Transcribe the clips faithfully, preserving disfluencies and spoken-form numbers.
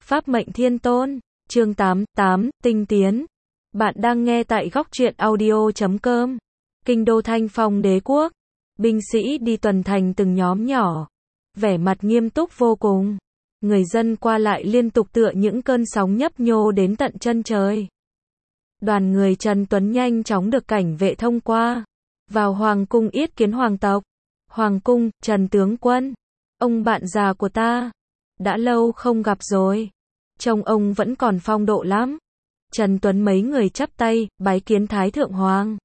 Pháp mệnh thiên tôn, chương tám mươi tám, tinh tiến. Bạn đang nghe tại góc truyện audio chấm com. Kinh đô Thanh Phong đế quốc. Binh sĩ đi tuần thành từng nhóm nhỏ. Vẻ mặt nghiêm túc vô cùng. Người dân qua lại liên tục tựa những cơn sóng nhấp nhô đến tận chân trời. Đoàn người Trần Tuấn nhanh chóng được cảnh vệ thông qua. Vào hoàng cung yết kiến hoàng tộc. Hoàng cung, Trần tướng quân. Ông bạn già của ta. Đã lâu không gặp rồi. Trông ông vẫn còn phong độ lắm. Trần Tuấn mấy người chắp tay, bái kiến Thái Thượng Hoàng.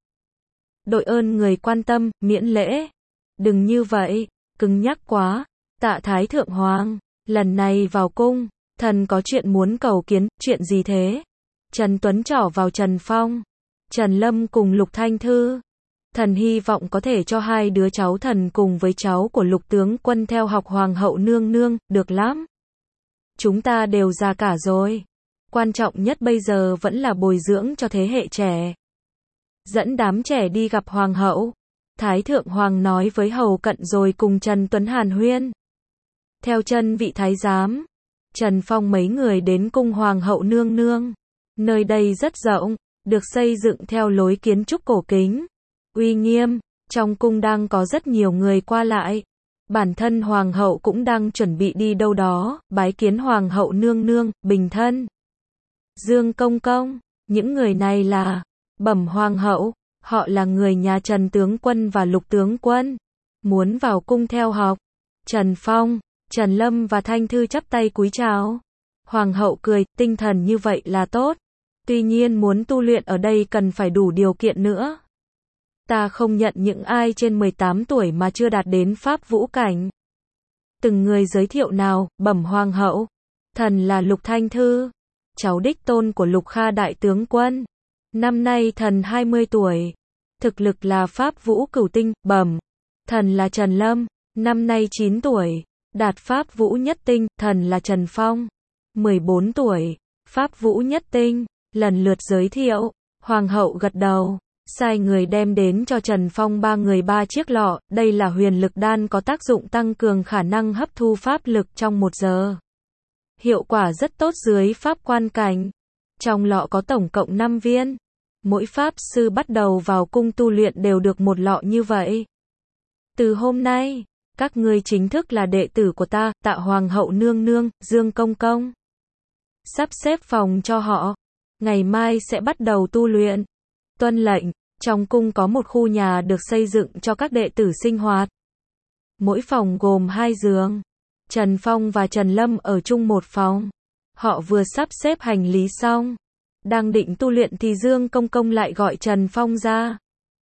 Đội ơn người quan tâm, miễn lễ. Đừng như vậy, cứng nhắc quá. Tạ Thái Thượng Hoàng, lần này vào cung, thần có chuyện muốn cầu kiến, chuyện gì thế? Trần Tuấn trỏ vào Trần Phong, Trần Lâm cùng Lục Thanh Thư. Thần hy vọng có thể cho hai đứa cháu thần cùng với cháu của Lục tướng quân theo học Hoàng hậu nương nương, được lắm. Chúng ta đều già cả rồi. Quan trọng nhất bây giờ vẫn là bồi dưỡng cho thế hệ trẻ. Dẫn đám trẻ đi gặp Hoàng hậu. Thái Thượng Hoàng nói với hầu cận rồi cùng Trần Tuấn hàn huyên. Theo chân vị thái giám, Trần Phong mấy người đến cung Hoàng hậu nương nương. Nơi đây rất rộng, được xây dựng theo lối kiến trúc cổ kính, uy nghiêm. Trong cung đang có rất nhiều người qua lại. Bản thân Hoàng hậu cũng đang chuẩn bị đi đâu đó, bái kiến Hoàng hậu nương nương, bình thân. Dương Công Công, những người này là Bẩm Hoàng hậu, họ là người nhà Trần tướng quân và Lục tướng quân, muốn vào cung theo học. Trần Phong, Trần Lâm và Thanh Thư chắp tay cúi chào. Hoàng hậu cười, tinh thần như vậy là tốt. Tuy nhiên muốn tu luyện ở đây cần phải đủ điều kiện nữa. Ta không nhận những ai trên mười tám tuổi mà chưa đạt đến pháp vũ cảnh. Từng người giới thiệu nào, bẩm Hoàng hậu. Thần là Lục Thanh Thư, cháu đích tôn của Lục Kha đại tướng quân. Năm nay thần hai mươi tuổi. Thực lực là pháp vũ cửu tinh, bẩm. Thần là Trần Lâm, năm nay chín tuổi. Đạt pháp vũ nhất tinh, thần là Trần Phong. mười bốn tuổi. Pháp vũ nhất tinh, lần lượt giới thiệu. Hoàng hậu gật đầu. Sai người đem đến cho Trần Phong ba người ba chiếc lọ, đây là huyền lực đan có tác dụng tăng cường khả năng hấp thu pháp lực trong một giờ. Hiệu quả rất tốt dưới pháp quan cảnh. Trong lọ có tổng cộng năm viên. Mỗi pháp sư bắt đầu vào cung tu luyện đều được một lọ như vậy. Từ hôm nay, các ngươi chính thức là đệ tử của ta, Tạ Hoàng hậu nương nương, Dương Công Công. Sắp xếp phòng cho họ. Ngày mai sẽ bắt đầu tu luyện. Tuân lệnh. Trong cung có một khu nhà được xây dựng cho các đệ tử sinh hoạt. Mỗi phòng gồm hai giường. Trần Phong và Trần Lâm ở chung một phòng. Họ vừa sắp xếp hành lý xong. Đang định tu luyện thì Dương Công Công lại gọi Trần Phong ra.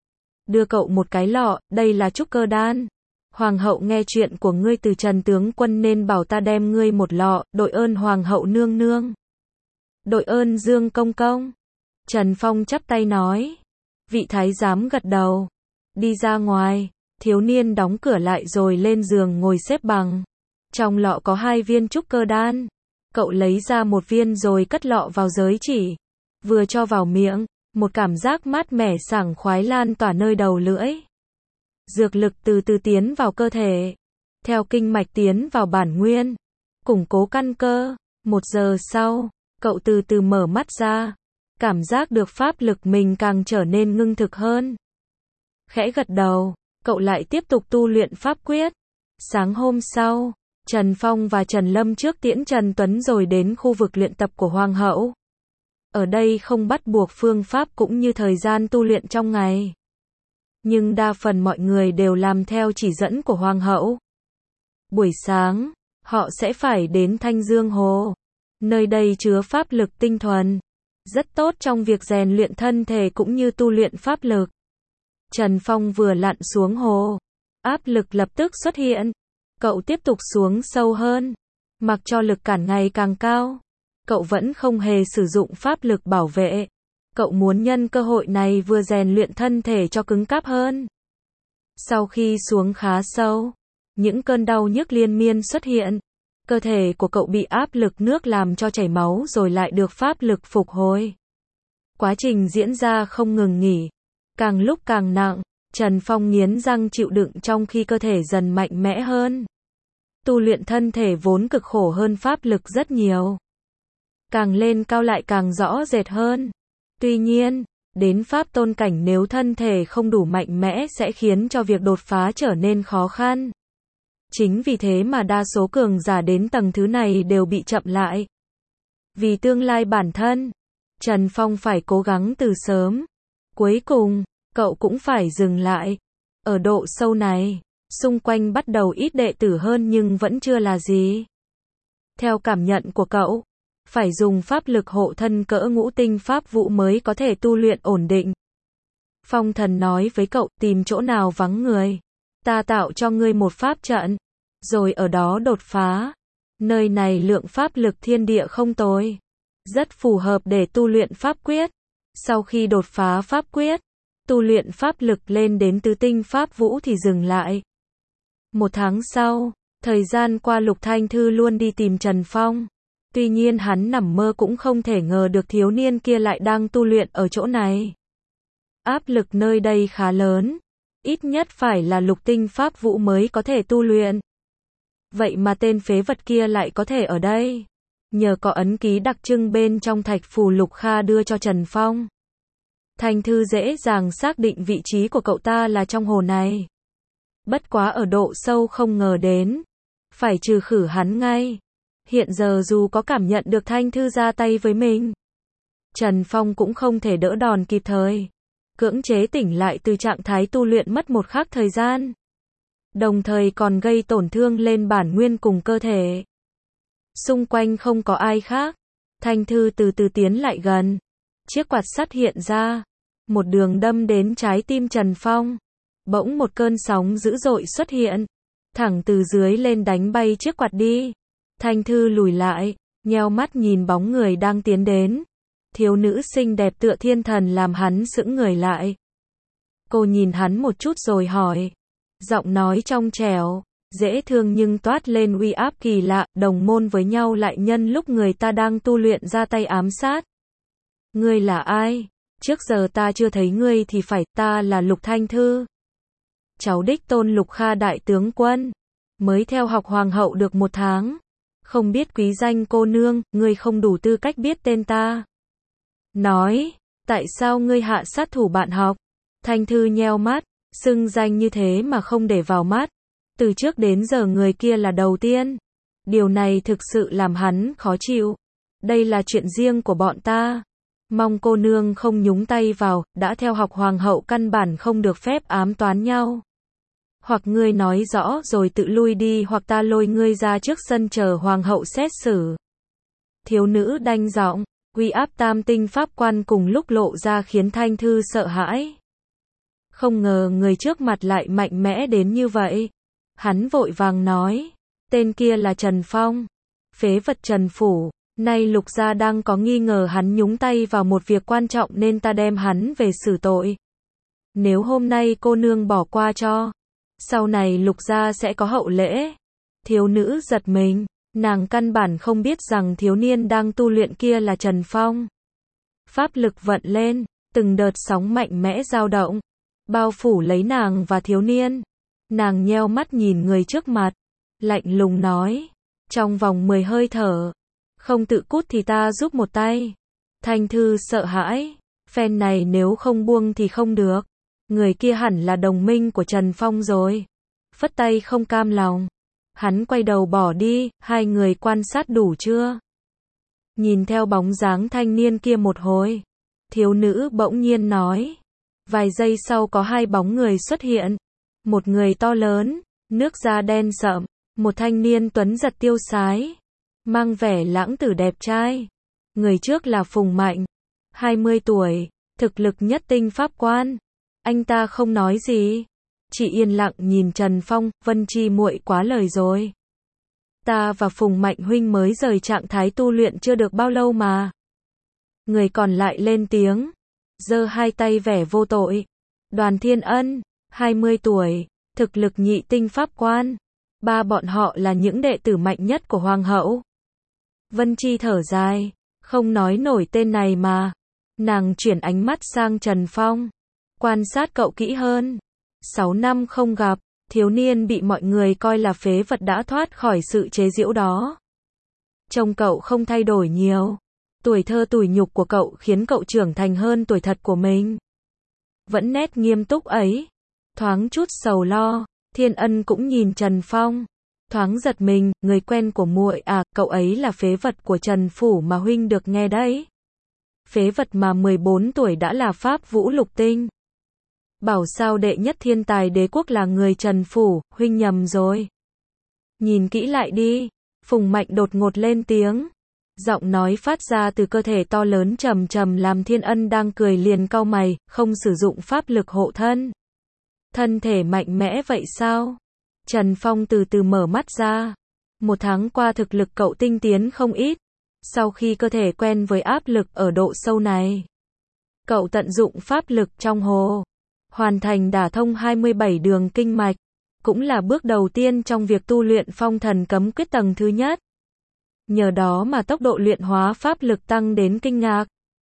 Đưa cậu một cái lọ, đây là trúc cơ đan. Hoàng hậu nghe chuyện của ngươi từ Trần tướng quân nên bảo ta đem ngươi một lọ, đội ơn Hoàng hậu nương nương. Đội ơn Dương Công Công. Trần Phong chắp tay nói. Vị thái giám gật đầu. Đi ra ngoài, thiếu niên đóng cửa lại rồi lên giường ngồi xếp bằng. Trong lọ có hai viên trúc cơ đan. Cậu lấy ra một viên rồi cất lọ vào giới chỉ. Vừa cho vào miệng, một cảm giác mát mẻ sảng khoái lan tỏa nơi đầu lưỡi. Dược lực từ từ tiến vào cơ thể. Theo kinh mạch tiến vào bản nguyên. Củng cố căn cơ. Một giờ sau, cậu từ từ mở mắt ra. Cảm giác được pháp lực mình càng trở nên ngưng thực hơn. Khẽ gật đầu, cậu lại tiếp tục tu luyện pháp quyết. Sáng hôm sau, Trần Phong và Trần Lâm trước tiễn Trần Tuấn rồi đến khu vực luyện tập của Hoàng hậu. Ở đây không bắt buộc phương pháp cũng như thời gian tu luyện trong ngày. Nhưng đa phần mọi người đều làm theo chỉ dẫn của Hoàng hậu. Buổi sáng, họ sẽ phải đến Thanh Dương Hồ. Nơi đây chứa pháp lực tinh thuần. Rất tốt trong việc rèn luyện thân thể cũng như tu luyện pháp lực. Trần Phong vừa lặn xuống hồ. Áp lực lập tức xuất hiện. Cậu tiếp tục xuống sâu hơn. Mặc cho lực cản ngày càng cao. Cậu vẫn không hề sử dụng pháp lực bảo vệ. Cậu muốn nhân cơ hội này vừa rèn luyện thân thể cho cứng cáp hơn. Sau khi xuống khá sâu, những cơn đau nhức liên miên xuất hiện. Cơ thể của cậu bị áp lực nước làm cho chảy máu rồi lại được pháp lực phục hồi. Quá trình diễn ra không ngừng nghỉ. Càng lúc càng nặng, Trần Phong nghiến răng chịu đựng trong khi cơ thể dần mạnh mẽ hơn. Tu luyện thân thể vốn cực khổ hơn pháp lực rất nhiều. càng lên cao lại càng rõ rệt hơn. Tuy nhiên, đến pháp tôn cảnh nếu thân thể không đủ mạnh mẽ sẽ khiến cho việc đột phá trở nên khó khăn. Chính vì thế mà đa số cường giả đến tầng thứ này đều bị chậm lại. Vì tương lai bản thân, Trần Phong phải cố gắng từ sớm. Cuối cùng, cậu cũng phải dừng lại. Ở độ sâu này, xung quanh bắt đầu ít đệ tử hơn nhưng vẫn chưa là gì. Theo cảm nhận của cậu, phải dùng pháp lực hộ thân cỡ ngũ tinh pháp vũ mới có thể tu luyện ổn định. Phong Thần nói với cậu, tìm chỗ nào vắng người, ta tạo cho ngươi một pháp trận, rồi ở đó đột phá. Nơi này lượng pháp lực thiên địa không tồi, rất phù hợp để tu luyện pháp quyết. Sau khi đột phá pháp quyết, tu luyện pháp lực lên đến tứ tinh pháp vũ thì dừng lại. Một tháng sau, thời gian qua Lục Thanh Thư luôn đi tìm Trần Phong. Tuy nhiên hắn nằm mơ cũng không thể ngờ được thiếu niên kia lại đang tu luyện ở chỗ này. Áp lực nơi đây khá lớn, ít nhất phải là lục tinh pháp vũ mới có thể tu luyện. Vậy mà tên phế vật kia lại có thể ở đây. Nhờ có ấn ký đặc trưng bên trong thạch phù Lục Kha đưa cho Trần Phong, Thanh Thư dễ dàng xác định vị trí của cậu ta là trong hồ này. Bất quá ở độ sâu không ngờ đến, phải trừ khử hắn ngay. Hiện giờ dù có cảm nhận được Thanh Thư ra tay với mình, Trần Phong cũng không thể đỡ đòn kịp thời. Cưỡng chế tỉnh lại từ trạng thái tu luyện mất một khắc thời gian. Đồng thời còn gây tổn thương lên bản nguyên cùng cơ thể. Xung quanh không có ai khác. Thanh Thư từ từ tiến lại gần. Chiếc quạt sắt hiện ra. Một đường đâm đến trái tim Trần Phong. Bỗng một cơn sóng dữ dội xuất hiện. Thẳng từ dưới lên đánh bay chiếc quạt đi. Thanh Thư lùi lại, nheo mắt nhìn bóng người đang tiến đến. Thiếu nữ xinh đẹp tựa thiên thần làm hắn sững người lại. Cô nhìn hắn một chút rồi hỏi. Giọng nói trong trẻo, dễ thương nhưng toát lên uy áp kỳ lạ, đồng môn với nhau lại nhân lúc người ta đang tu luyện ra tay ám sát. Ngươi là ai? Trước giờ ta chưa thấy ngươi thì phải, ta là Lục Thanh Thư. Cháu đích tôn Lục Kha đại tướng quân. Mới theo học hoàng hậu được một tháng. Không biết quý danh cô nương, ngươi không đủ tư cách biết tên ta. Nói, tại sao ngươi hạ sát thủ bạn học? Thanh Thư nheo mắt, xưng danh như thế mà không để vào mắt. Từ trước đến giờ người kia là đầu tiên. Điều này thực sự làm hắn khó chịu. Đây là chuyện riêng của bọn ta. Mong cô nương không nhúng tay vào, đã theo học hoàng hậu căn bản không được phép ám toán nhau. Hoặc ngươi nói rõ rồi tự lui đi hoặc ta lôi ngươi ra trước sân chờ hoàng hậu xét xử. Thiếu nữ đanh giọng, uy áp tam tinh pháp quan cùng lúc lộ ra khiến Thanh Thư sợ hãi. Không ngờ người trước mặt lại mạnh mẽ đến như vậy. Hắn vội vàng nói, tên kia là Trần Phong, phế vật Trần Phủ. Nay Lục gia đang có nghi ngờ hắn nhúng tay vào một việc quan trọng nên ta đem hắn về xử tội. Nếu hôm nay cô nương bỏ qua cho, sau này Lục gia sẽ có hậu lễ. Thiếu nữ giật mình, nàng căn bản không biết rằng thiếu niên đang tu luyện kia là Trần Phong. Pháp lực vận lên, từng đợt sóng mạnh mẽ dao động, bao phủ lấy nàng và thiếu niên. Nàng nheo mắt nhìn người trước mặt, lạnh lùng nói, trong vòng mười hơi thở, không tự cút thì ta giúp một tay. Thanh Thư sợ hãi, phen này nếu không buông thì không được. Người kia hẳn là đồng minh của Trần Phong rồi. Phất tay không cam lòng. Hắn quay đầu bỏ đi, hai người quan sát đủ chưa? Nhìn theo bóng dáng thanh niên kia một hồi, thiếu nữ bỗng nhiên nói. Vài giây sau có hai bóng người xuất hiện. Một người to lớn, nước da đen sậm, một thanh niên tuấn giật tiêu sái, mang vẻ lãng tử đẹp trai. Người trước là Phùng Mạnh, hai mươi tuổi, thực lực nhất tinh pháp quan. Anh ta không nói gì, chỉ yên lặng nhìn Trần Phong. Vân Chi muội quá lời rồi. Ta và Phùng Mạnh huynh mới rời trạng thái tu luyện chưa được bao lâu mà. Người còn lại lên tiếng, giơ hai tay vẻ vô tội. Đoàn Thiên Ân, hai mươi tuổi, thực lực nhị tinh pháp quan. Ba bọn họ là những đệ tử mạnh nhất của hoàng hậu. Vân Chi thở dài, không nói nổi tên này mà. Nàng chuyển ánh mắt sang Trần Phong, quan sát cậu kỹ hơn. Sáu năm không gặp, thiếu niên bị mọi người coi là phế vật đã thoát khỏi sự chế giễu đó. Trông cậu không thay đổi nhiều, Tuổi thơ tủi nhục của cậu khiến cậu trưởng thành hơn tuổi thật của mình. Vẫn nét nghiêm túc ấy, thoáng chút sầu lo, Thiên Ân cũng nhìn Trần Phong, thoáng giật mình, người quen của muội à, cậu ấy là phế vật của Trần phủ mà huynh được nghe đấy. Phế vật mà mười bốn tuổi đã là pháp vũ lục tinh. Bảo sao đệ nhất thiên tài đế quốc là người Trần phủ, huynh nhầm rồi. Nhìn kỹ lại đi, Phùng Mạnh đột ngột lên tiếng. Giọng nói phát ra từ cơ thể to lớn trầm trầm làm Thiên Ân đang cười liền cau mày, không sử dụng pháp lực hộ thân. Thân thể mạnh mẽ vậy sao? Trần Phong từ từ mở mắt ra. Một tháng qua thực lực cậu tinh tiến không ít. Sau khi cơ thể quen với áp lực ở độ sâu này, cậu tận dụng pháp lực trong hồ, hoàn thành đả thông hai mươi bảy đường kinh mạch, cũng là bước đầu tiên trong việc tu luyện phong thần cấm quyết tầng thứ nhất. Nhờ đó mà tốc độ luyện hóa pháp lực tăng đến kinh ngạc.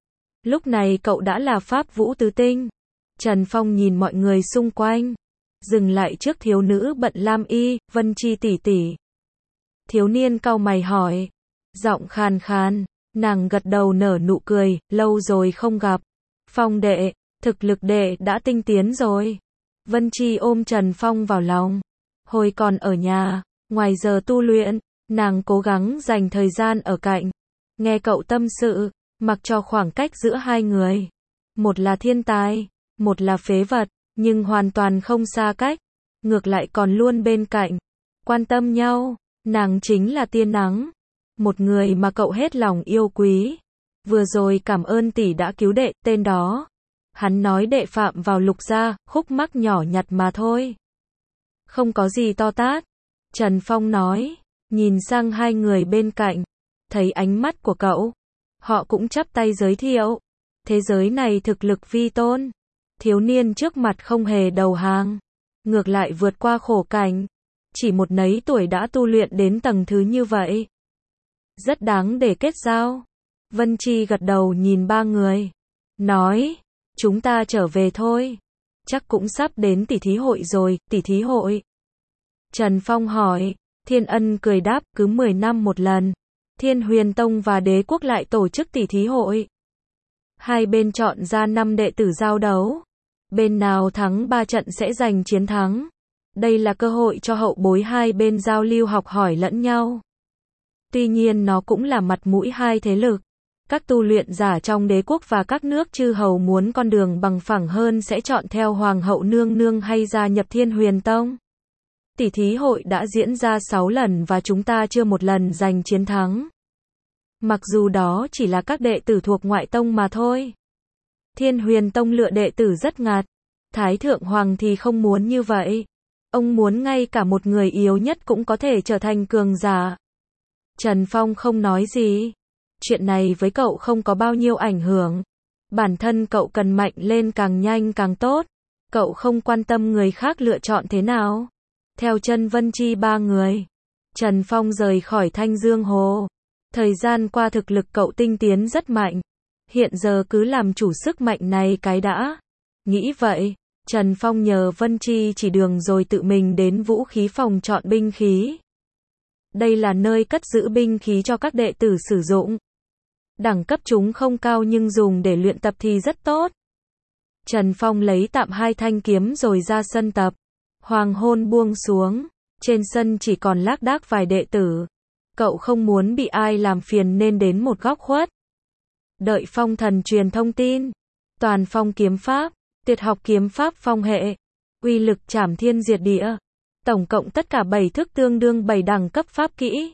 Lúc này cậu đã là pháp vũ tứ tinh. Trần Phong nhìn mọi người xung quanh, dừng lại trước thiếu nữ bận lam y, Vân Chi tỷ tỷ. Thiếu niên cau mày hỏi, giọng khàn khàn, nàng gật đầu nở nụ cười, lâu rồi không gặp. Phong đệ, thực lực đệ đã tinh tiến rồi. Vân Chi ôm Trần Phong vào lòng. Hồi còn ở nhà, ngoài giờ tu luyện, nàng cố gắng dành thời gian ở cạnh, nghe cậu tâm sự, mặc cho khoảng cách giữa hai người. Một là thiên tài, một là phế vật, nhưng hoàn toàn không xa cách, ngược lại còn luôn bên cạnh, quan tâm nhau. Nàng chính là tia nắng, một người mà cậu hết lòng yêu quý. Vừa rồi cảm ơn tỷ đã cứu đệ, tên đó. Hắn nói đệ phạm vào Lục gia, khúc mắc nhỏ nhặt mà thôi. Không có gì to tát. Trần Phong nói, nhìn sang hai người bên cạnh, thấy ánh mắt của cậu. Họ cũng chắp tay giới thiệu. Thế giới này thực lực vi tôn. Thiếu niên trước mặt không hề đầu hàng, ngược lại vượt qua khổ cảnh. Chỉ một nấy tuổi đã tu luyện đến tầng thứ như vậy. Rất đáng để kết giao. Vân Chi gật đầu nhìn ba người, nói, chúng ta trở về thôi. Chắc cũng sắp đến tỷ thí hội rồi, tỷ thí hội. Trần Phong hỏi, Thiên Ân cười đáp, cứ mười năm một lần, Thiên Huyền Tông và Đế Quốc lại tổ chức tỷ thí hội. Hai bên chọn ra năm đệ tử giao đấu. Bên nào thắng ba trận sẽ giành chiến thắng. Đây là cơ hội cho hậu bối hai bên giao lưu học hỏi lẫn nhau. Tuy nhiên nó cũng là mặt mũi hai thế lực. Các tu luyện giả trong đế quốc và các nước chư hầu muốn con đường bằng phẳng hơn sẽ chọn theo Hoàng hậu nương nương hay gia nhập Thiên Huyền Tông. Tỷ thí hội đã diễn ra sáu lần và chúng ta chưa một lần giành chiến thắng. Mặc dù đó chỉ là các đệ tử thuộc ngoại tông mà thôi. Thiên Huyền Tông lựa đệ tử rất ngặt. Thái Thượng Hoàng thì không muốn như vậy. Ông muốn ngay cả một người yếu nhất cũng có thể trở thành cường giả. Trần Phong không nói gì. Chuyện này với cậu không có bao nhiêu ảnh hưởng. Bản thân cậu cần mạnh lên càng nhanh càng tốt. Cậu không quan tâm người khác lựa chọn thế nào. Theo chân Vân Chi ba người, Trần Phong rời khỏi Thanh Dương Hồ. Thời gian qua thực lực cậu tinh tiến rất mạnh. Hiện giờ cứ làm chủ sức mạnh này cái đã. Nghĩ vậy, Trần Phong nhờ Vân Chi chỉ đường rồi tự mình đến vũ khí phòng chọn binh khí. Đây là nơi cất giữ binh khí cho các đệ tử sử dụng. Đẳng cấp chúng không cao nhưng dùng để luyện tập thì rất tốt. Trần Phong lấy tạm hai thanh kiếm rồi ra sân tập. Hoàng hôn buông xuống, trên sân chỉ còn lác đác vài đệ tử. Cậu không muốn bị ai làm phiền nên đến một góc khuất. Đợi Phong Thần truyền thông tin. Toàn phong kiếm pháp, tuyệt học kiếm pháp phong hệ, uy lực trảm thiên diệt địa. Tổng cộng tất cả bảy thức tương đương bảy đẳng cấp pháp kỹ.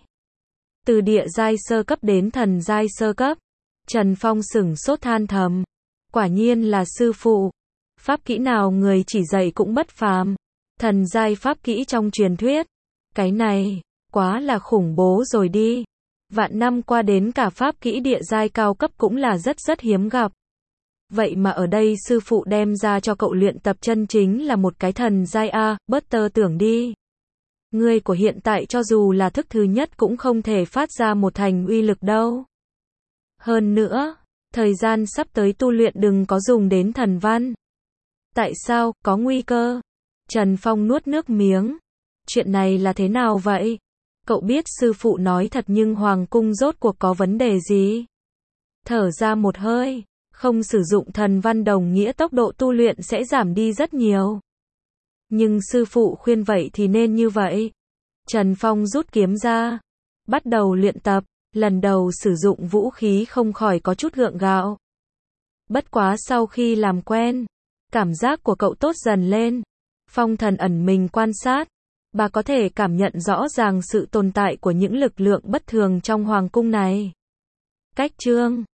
Từ địa giai sơ cấp đến thần giai sơ cấp. Trần Phong sửng sốt than thầm. Quả nhiên là sư phụ. Pháp kỹ nào người chỉ dạy cũng bất phàm. Thần giai pháp kỹ trong truyền thuyết. Cái này, quá là khủng bố rồi đi. Vạn năm qua đến cả pháp kỹ địa giai cao cấp cũng là rất rất hiếm gặp. Vậy mà ở đây sư phụ đem ra cho cậu luyện tập chân chính là một cái thần giai A, bớt tơ tưởng đi. Người của hiện tại cho dù là thức thứ nhất cũng không thể phát ra một thành uy lực đâu. Hơn nữa, thời gian sắp tới tu luyện đừng có dùng đến thần văn. Tại sao, có nguy cơ? Trần Phong nuốt nước miếng. Chuyện này là thế nào vậy? Cậu biết sư phụ nói thật nhưng Hoàng cung rốt cuộc có vấn đề gì? Thở ra một hơi, không sử dụng thần văn đồng nghĩa tốc độ tu luyện sẽ giảm đi rất nhiều. Nhưng sư phụ khuyên vậy thì nên như vậy. Trần Phong rút kiếm ra, bắt đầu luyện tập, lần đầu sử dụng vũ khí không khỏi có chút gượng gạo. Bất quá sau khi làm quen, cảm giác của cậu tốt dần lên. Phong Thần ẩn mình quan sát, bà có thể cảm nhận rõ ràng sự tồn tại của những lực lượng bất thường trong hoàng cung này. Cách chương